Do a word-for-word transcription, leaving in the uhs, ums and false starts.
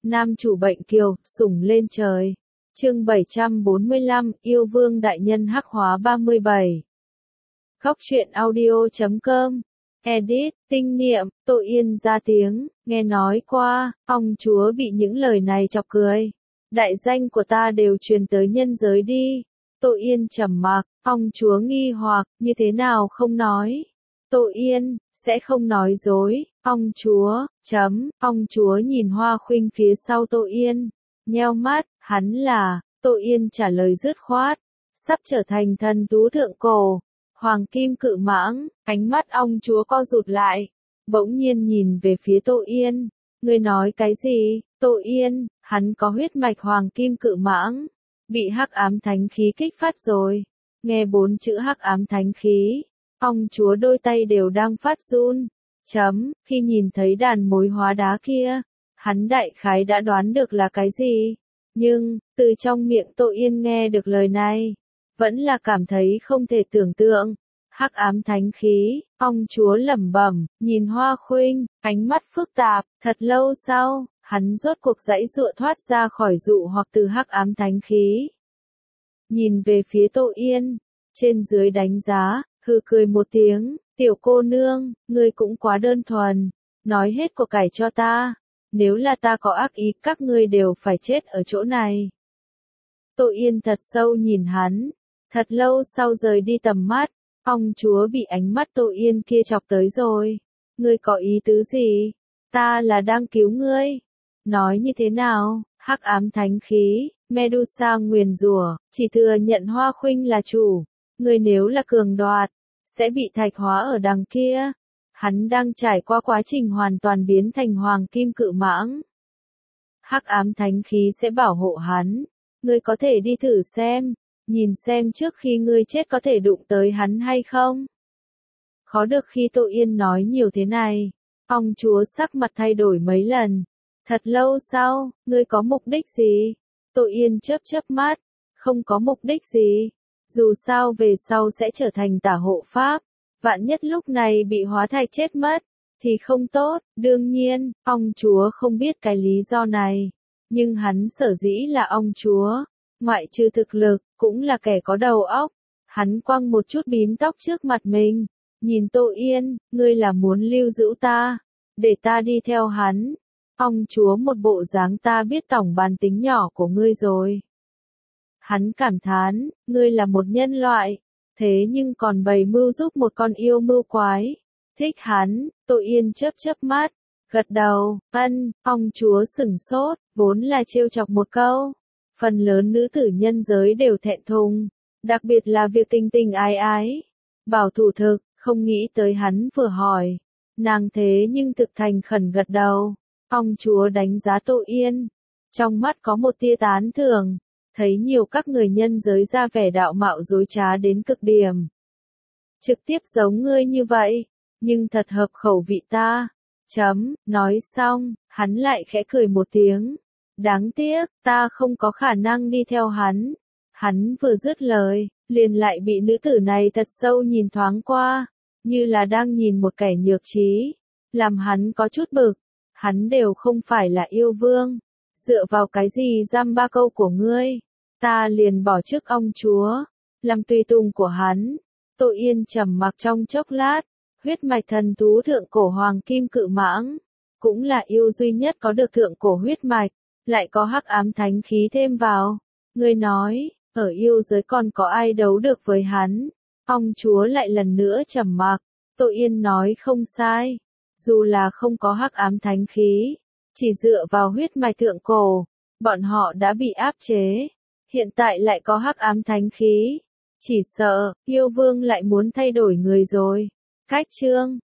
Nam chủ bệnh kiều, sủng lên trời. Chương bảy trăm bốn mươi lăm, yêu vương đại nhân hắc hóa ba mươi bảy. Góc truyện audio chấm com. Edit, tinh niệm, Tội Yên ra tiếng, nghe nói qua, ông chúa bị những lời này chọc cười. Đại danh của ta đều truyền tới nhân giới đi. Tội Yên trầm mặc, ông chúa nghi hoặc, như thế nào không nói. Tội Yên, sẽ không nói dối, ông chúa, chấm, ông chúa nhìn Hoa Khuynh phía sau Tội Yên, nheo mắt, hắn là, Tội Yên trả lời dứt khoát, sắp trở thành thần tú thượng cổ, hoàng kim cự mãng, ánh mắt ông chúa co rụt lại, bỗng nhiên nhìn về phía Tội Yên, ngươi nói cái gì, Tội Yên, hắn có huyết mạch hoàng kim cự mãng, bị hắc ám thánh khí kích phát rồi, nghe bốn chữ hắc ám thánh khí. Ông chúa đôi tay đều đang phát run. Chấm, khi nhìn thấy đàn mối hóa đá kia, hắn đại khái đã đoán được là cái gì. Nhưng, từ trong miệng Tội Yên nghe được lời này, vẫn là cảm thấy không thể tưởng tượng. Hắc ám thánh khí, ông chúa lẩm bẩm, nhìn Hoa Khuynh, ánh mắt phức tạp, thật lâu sau, hắn rốt cuộc giãy giụa thoát ra khỏi dụ hoặc từ hắc ám thánh khí. Nhìn về phía Tội Yên, trên dưới đánh giá, hừ cười một tiếng, tiểu cô nương, ngươi cũng quá đơn thuần, nói hết của cải cho ta, nếu là ta có ác ý các ngươi đều phải chết ở chỗ này. Tội Yên thật sâu nhìn hắn, thật lâu sau rời đi tầm mắt, ông chúa bị ánh mắt Tội Yên kia chọc tới rồi, ngươi có ý tứ gì, ta là đang cứu ngươi, nói như thế nào, hắc ám thánh khí, Medusa nguyền rủa, chỉ thừa nhận Hoa Khuynh là chủ. Ngươi nếu là cường đoạt, sẽ bị thạch hóa ở đằng kia. Hắn đang trải qua quá trình hoàn toàn biến thành hoàng kim cự mãng. Hắc ám thánh khí sẽ bảo hộ hắn. Ngươi có thể đi thử xem, nhìn xem trước khi ngươi chết có thể đụng tới hắn hay không. Khó được khi Tội Yên nói nhiều thế này. Ông chúa sắc mặt thay đổi mấy lần. Thật lâu sau, ngươi có mục đích gì? Tội Yên chớp chớp mắt. Không có mục đích gì. Dù sao về sau sẽ trở thành tả hộ pháp, vạn nhất lúc này bị hóa thạch chết mất, thì không tốt, đương nhiên, ông chúa không biết cái lý do này, nhưng hắn sở dĩ là ông chúa, ngoại trừ thực lực, cũng là kẻ có đầu óc, hắn quăng một chút bím tóc trước mặt mình, nhìn Tội Yên, ngươi là muốn lưu giữ ta, để ta đi theo hắn, ông chúa một bộ dáng ta biết tổng bản tính nhỏ của ngươi rồi. Hắn cảm thán, ngươi là một nhân loại, thế nhưng còn bày mưu giúp một con yêu mưu quái. Thích hắn, Tội Yên chớp chớp mắt, gật đầu, ân, ông chúa sửng sốt, vốn là trêu chọc một câu. Phần lớn nữ tử nhân giới đều thẹn thùng, đặc biệt là việc tình tình ái ái. Bảo thủ thực, không nghĩ tới hắn vừa hỏi. Nàng thế nhưng thực thành khẩn gật đầu. Ông chúa đánh giá Tội Yên. Trong mắt có một tia tán thưởng. Thấy nhiều các người nhân giới ra vẻ đạo mạo dối trá đến cực điểm. Trực tiếp giống ngươi như vậy, nhưng thật hợp khẩu vị ta. Chấm, nói xong, hắn lại khẽ cười một tiếng. Đáng tiếc, ta không có khả năng đi theo hắn. Hắn vừa dứt lời, liền lại bị nữ tử này thật sâu nhìn thoáng qua, như là đang nhìn một kẻ nhược trí. Làm hắn có chút bực, hắn đều không phải là yêu vương. Dựa vào cái gì giam ba câu của ngươi, ta liền bỏ chức ông chúa, làm tùy tùng của hắn. Tội Yên trầm mặc trong chốc lát, huyết mạch thần tú thượng cổ hoàng kim cự mãng, cũng là yêu duy nhất có được thượng cổ huyết mạch, lại có hắc ám thánh khí thêm vào. Ngươi nói, ở yêu giới còn có ai đấu được với hắn? Ông chúa lại lần nữa trầm mặc, Tội Yên nói không sai, dù là không có hắc ám thánh khí, chỉ dựa vào huyết mạch thượng cổ, bọn họ đã bị áp chế. Hiện tại lại có hắc ám thánh khí. Chỉ sợ, yêu vương lại muốn thay đổi người rồi. Cách chương